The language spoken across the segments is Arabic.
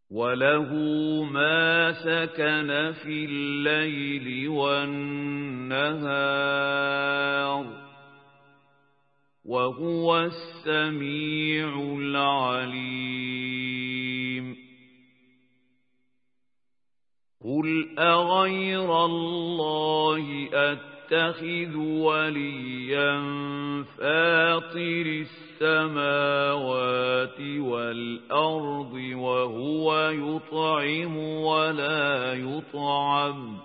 وله ما سكن في الليل والنهار وهو السميع العليم قل أغير الله أتخذ وليا فاطر السماوات والأرض وهو يطعم ولا يطعم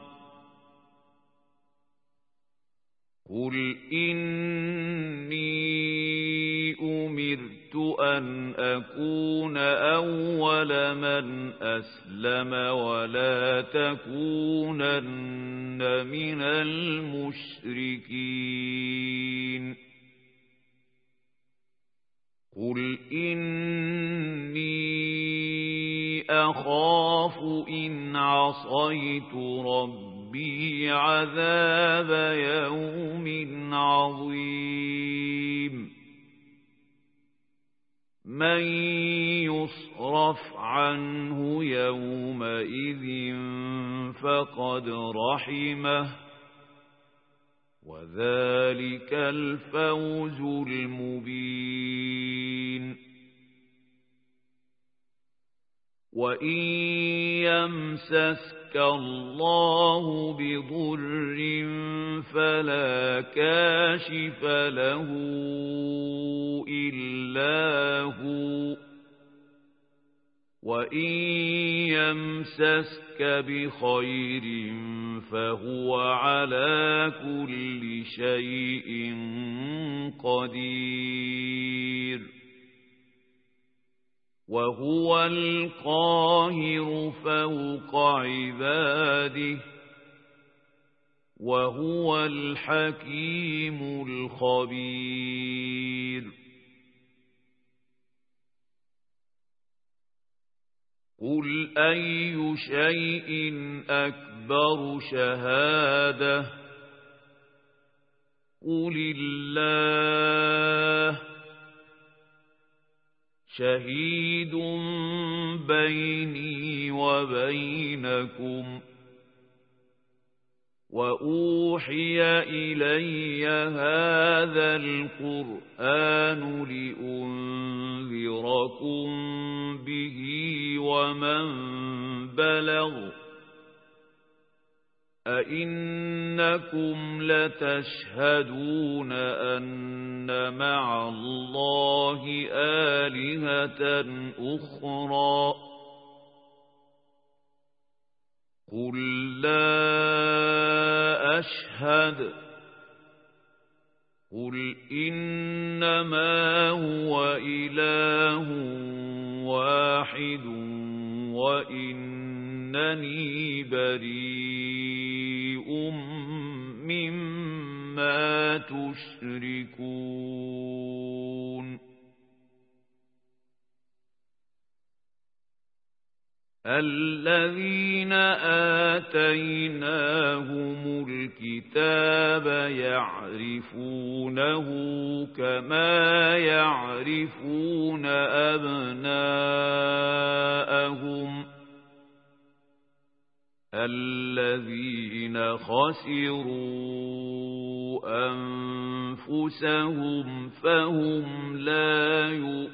قل إني أمرت أن أكون أول من أسلم ولا تكونن من المشركين قل إني أخاف إن عصيت ربي عذاب يوم عظيم من يصرف عنه يومئذ فقد رحمه وذلك الفوز المبين وإن يمسسك الله بضر فلا كاشف له إلا هو وإن يمسسك بخير فهو على كل شيء قدير وهو القاهر فوق عباده وهو الحكيم الخبير قل أي شيء أكبر شهادة قل الله شهيد بيني وبينكم وأوحي إلي هذا القرآن لأنذركم به ومن بلغ أئنكم لتشهدون أن مع الله آلهة أخرى قل لا أشهد قل إنما هو إله واحد وإنني بريء مما تشركون الذين آتيناهم الكتاب يعرفونه كما يعرفون أبناءهم الذين خسروا أنفسهم فهم لا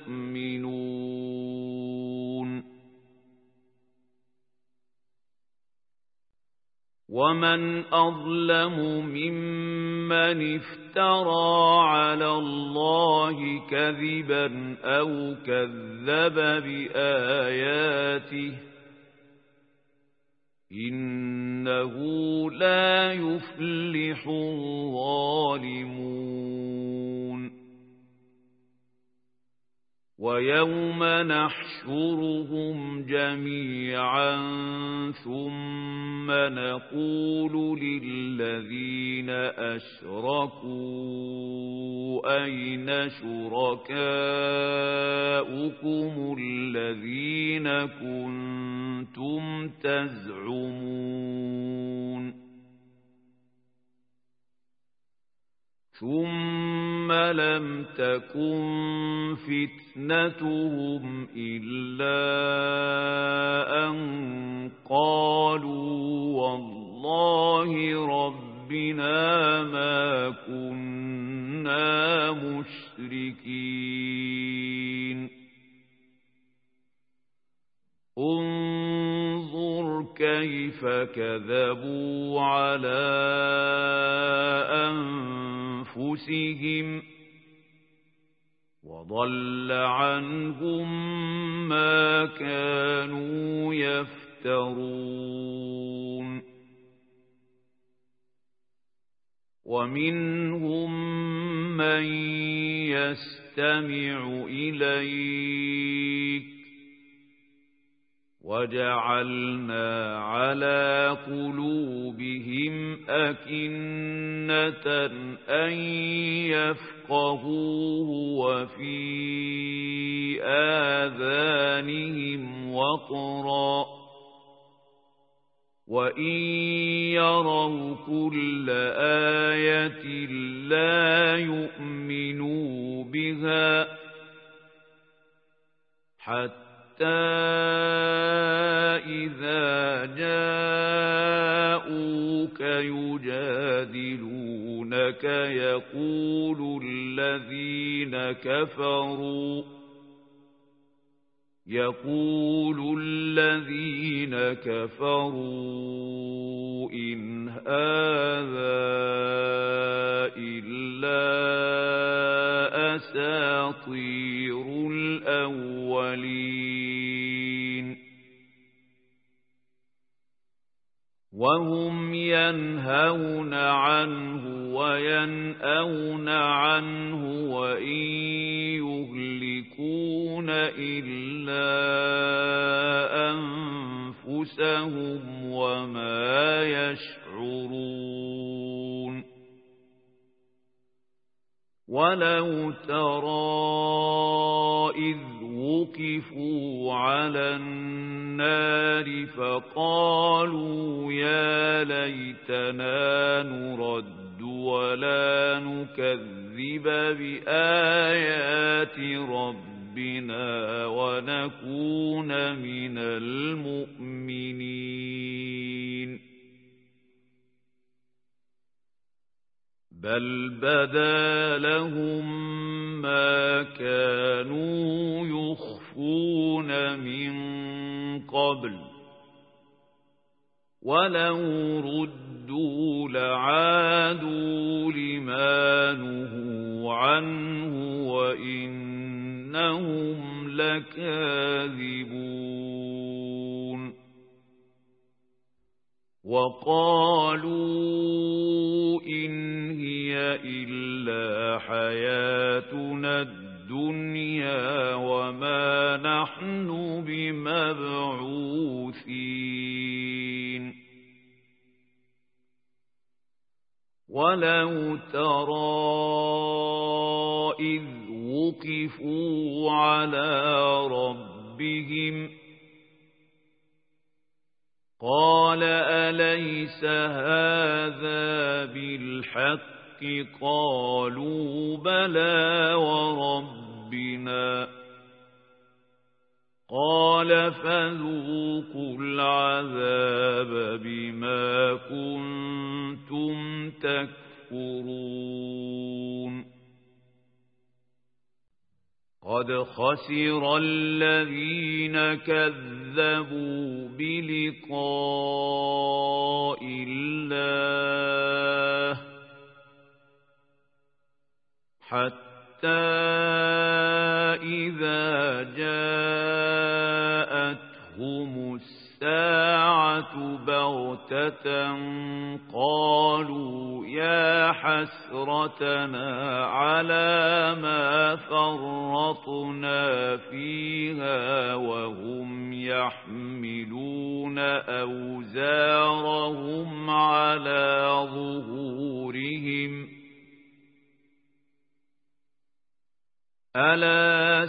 يؤمنون ومن أظلم ممن افترى على الله كذبا أو كذب بآياته إنه لا يفلح الظالمون ويوم نحشرهم جميعا ثم نقول للذين أشركوا أين شركاؤكم الذين كنتم تزعمون ثم لم تكن فتنتهم إلا كيف كذبوا على أنفسهم وضل عنهم ما كانوا يفترون ومنهم من يستمع إليك وجعلنا على قلوبهم أكنة أن يفقهوه وفي آذانهم وقرا وإن يروا كل آية لا يؤمنوا بها حتى إذا جاءوك يجادلونك يقول الذين كفروا إن هذا إلا أساطير الأولين وهم ينهون عنه وينأون عنه وإن يهلكون إلا أنفسهم وما يشعرون ولو ترى إذ وقفوا على النار فقالوا يا ليتنا نرد ولا نكذب بآيات ربنا ونكون من المؤمنين بل بدا لهم ما كانوا يخفون من قبل ولو ردوا لعادوا لما نهوا عنه وإنهم لكاذبون وقالوا إن هي إلا حياتنا الدنيا وما نحن بمبعوثين ولو ترى إذ وقفوا على ربهم قال أليس هذا بالحق قالوا بلى وربنا قال فذوقوا العذاب بما كنتم تكفرون قد خسر الذين كذبوا بلقاء الله حتى إذا جاءتهم الساعة بغتة قالوا يا حسرتنا على ما فرطنا فيها وهم يحملون أوزارهم على ظهورهم ألا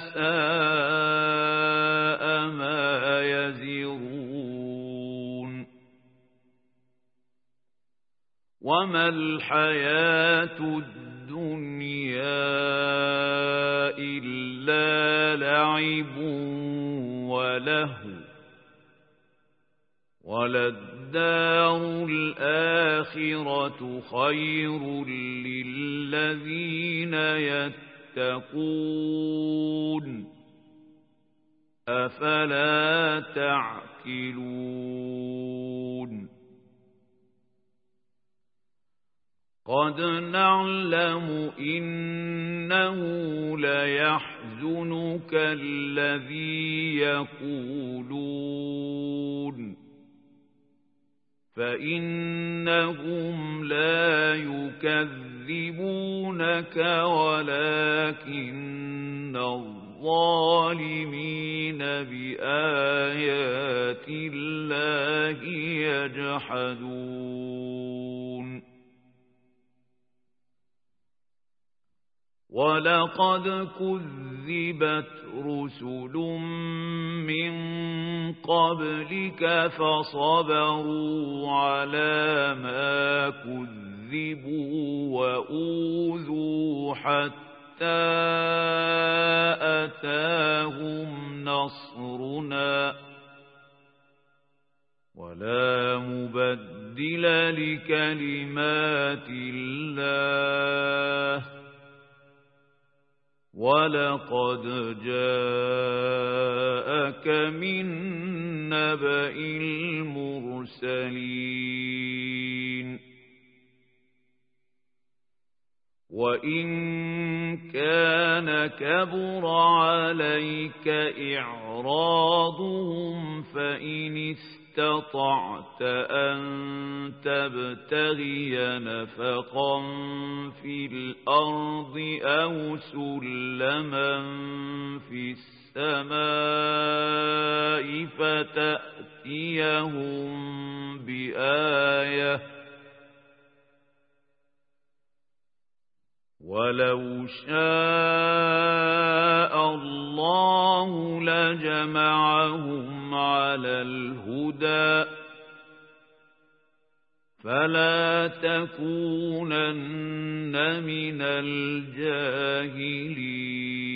ساء ما يزرون وما الحياة الدنيا إلا لعب ولهو وللدار الآخرة خير للذين يتقون أفلا تعقلون قد نعلم إنه ليحزنك الذي يقولون فإنهم لا يكذبونك ولكن الظالمين بآيات الله يجحدون ولقد كذبت رسل من قبلك فصبروا على ما كذبوا وأوذوا حتى أتاهم نصرنا ولا مبدل لكلمات الله ولقد جاءك من نبأ المرسلين وإن كان كبر عليك إعراضهم فإن استطعت أن تبتغي نفقا في الأرض أو سلما في السماء فتأتيهم بآية ولو شاء الله لجمعهم على الهدى فلا تكونن من الجاهلين